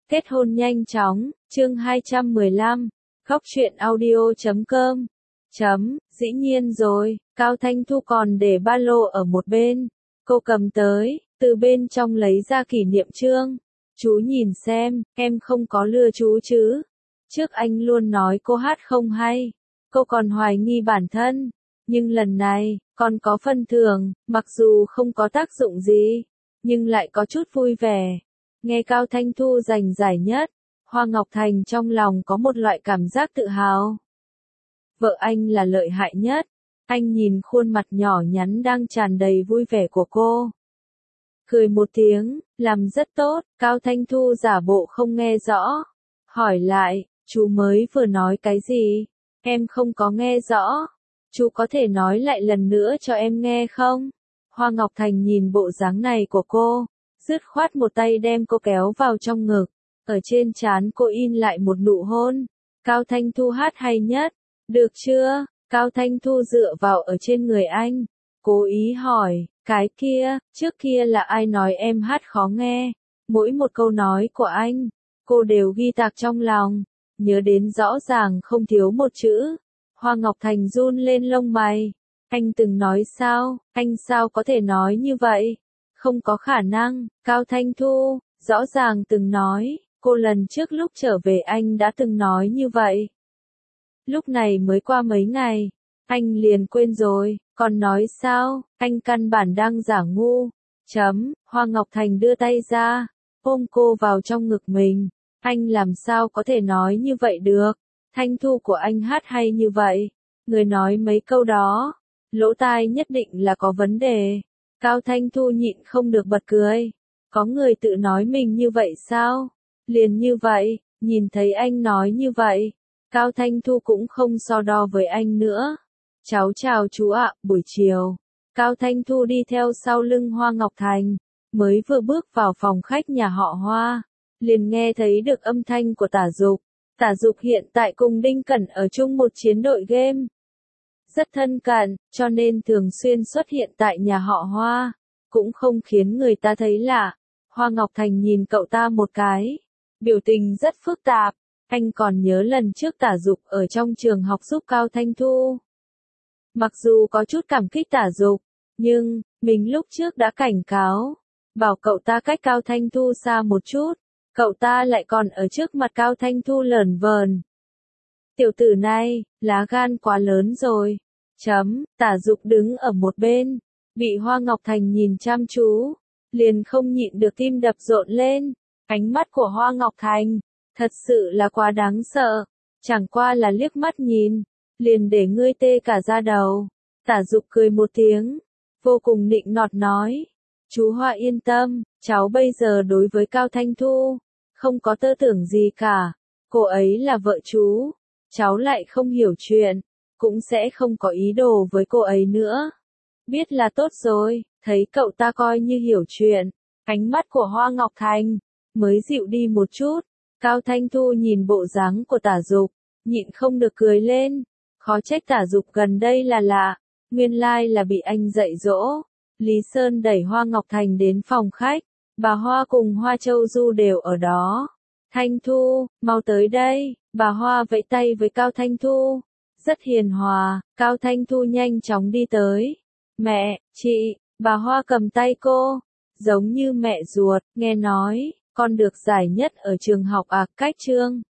Kết hôn nhanh chóng, chương 215, Góc truyện audio.com. Dĩ nhiên rồi, Cao Thanh Thu còn để ba lô ở một bên. Cô cầm tới, từ bên trong lấy ra kỷ niệm chương. Chú nhìn xem, em không có lừa chú chứ. Trước anh luôn nói cô hát không hay. Cô còn hoài nghi bản thân. Nhưng lần này, còn có phân thưởng, mặc dù không có tác dụng gì, nhưng lại có chút vui vẻ. Nghe Cao Thanh Thu giành giải nhất, Hoa Ngọc Thành trong lòng có một loại cảm giác tự hào. Vợ anh là lợi hại nhất. Anh nhìn khuôn mặt nhỏ nhắn đang tràn đầy vui vẻ của cô. Cười một tiếng, làm rất tốt. Cao Thanh Thu giả bộ không nghe rõ. Hỏi lại, chú mới vừa nói cái gì? Em không có nghe rõ. Chú có thể nói lại lần nữa cho em nghe không? Hoa Ngọc Thành nhìn bộ dáng này của cô, dứt khoát một tay đem cô kéo vào trong ngực. Ở trên trán cô in lại một nụ hôn. Cao Thanh Thu hát hay nhất. Được chưa? Cao Thanh Thu dựa vào ở trên người anh. Cố ý hỏi, cái kia, trước kia là ai nói em hát khó nghe? Mỗi một câu nói của anh, cô đều ghi tạc trong lòng. Nhớ đến rõ ràng không thiếu một chữ. Hoa Ngọc Thành run lên lông mày. Anh từng nói sao? Anh sao có thể nói như vậy? Không có khả năng. Cao Thanh Thu, rõ ràng từng nói. Cô lần trước lúc trở về anh đã từng nói như vậy. Lúc này mới qua mấy ngày, anh liền quên rồi, còn nói sao, anh căn bản đang giả ngu. Hoa Ngọc Thành đưa tay ra, ôm cô vào trong ngực mình. Anh làm sao có thể nói như vậy được? Thanh Thu của anh hát hay như vậy, người nói mấy câu đó, lỗ tai nhất định là có vấn đề. Cao Thanh Thu nhịn không được bật cười. Có người tự nói mình như vậy sao? Liền như vậy, nhìn thấy anh nói như vậy, Cao Thanh Thu cũng không so đo với anh nữa. Cháu chào chú ạ, buổi chiều. Cao Thanh Thu đi theo sau lưng Hoa Ngọc Thành, mới vừa bước vào phòng khách nhà họ Hoa, liền nghe thấy được âm thanh của Tả Dục. Tả Dục hiện tại cùng Đinh Cẩn ở chung một chiến đội game. Rất thân cận, cho nên thường xuyên xuất hiện tại nhà họ Hoa, cũng không khiến người ta thấy lạ. Hoa Ngọc Thành nhìn cậu ta một cái, biểu tình rất phức tạp. Anh còn nhớ lần trước Tả Dục ở trong trường học giúp Cao Thanh Thu. Mặc dù có chút cảm kích Tả Dục, nhưng, mình lúc trước đã cảnh cáo, bảo cậu ta cách Cao Thanh Thu xa một chút, cậu ta lại còn ở trước mặt Cao Thanh Thu lởn vởn. Tiểu tử này, lá gan quá lớn rồi. Tả Dục đứng ở một bên, bị Hoa Ngọc Thành nhìn chăm chú, liền không nhịn được tim đập rộn lên. Ánh mắt của Hoa Ngọc Thành, thật sự là quá đáng sợ. Chẳng qua là liếc mắt nhìn, liền để ngươi tê cả da đầu. Tả Dục cười một tiếng, vô cùng nịnh nọt nói. Chú Hoa yên tâm, cháu bây giờ đối với Cao Thanh Thu, không có tơ tưởng gì cả. Cô ấy là vợ chú, cháu lại không hiểu chuyện, cũng sẽ không có ý đồ với cô ấy nữa. Biết là tốt rồi, thấy cậu ta coi như hiểu chuyện. Ánh mắt của Hoa Ngọc Thành mới dịu đi một chút. Cao Thanh Thu nhìn bộ dáng của Tả Dục, nhịn không được cười lên. Khó trách Tả Dục gần đây là lạ, nguyên lai là bị anh dạy dỗ. Lý Sơn đẩy Hoa Ngọc Thành đến phòng khách, bà Hoa cùng Hoa Châu Du đều ở đó. Thanh Thu, mau tới đây, bà Hoa vẫy tay với Cao Thanh Thu. Rất hiền hòa, Cao Thanh Thu nhanh chóng đi tới. Mẹ, chị, bà Hoa cầm tay cô, giống như mẹ ruột, nghe nói, con được giải nhất ở trường học cách Trương.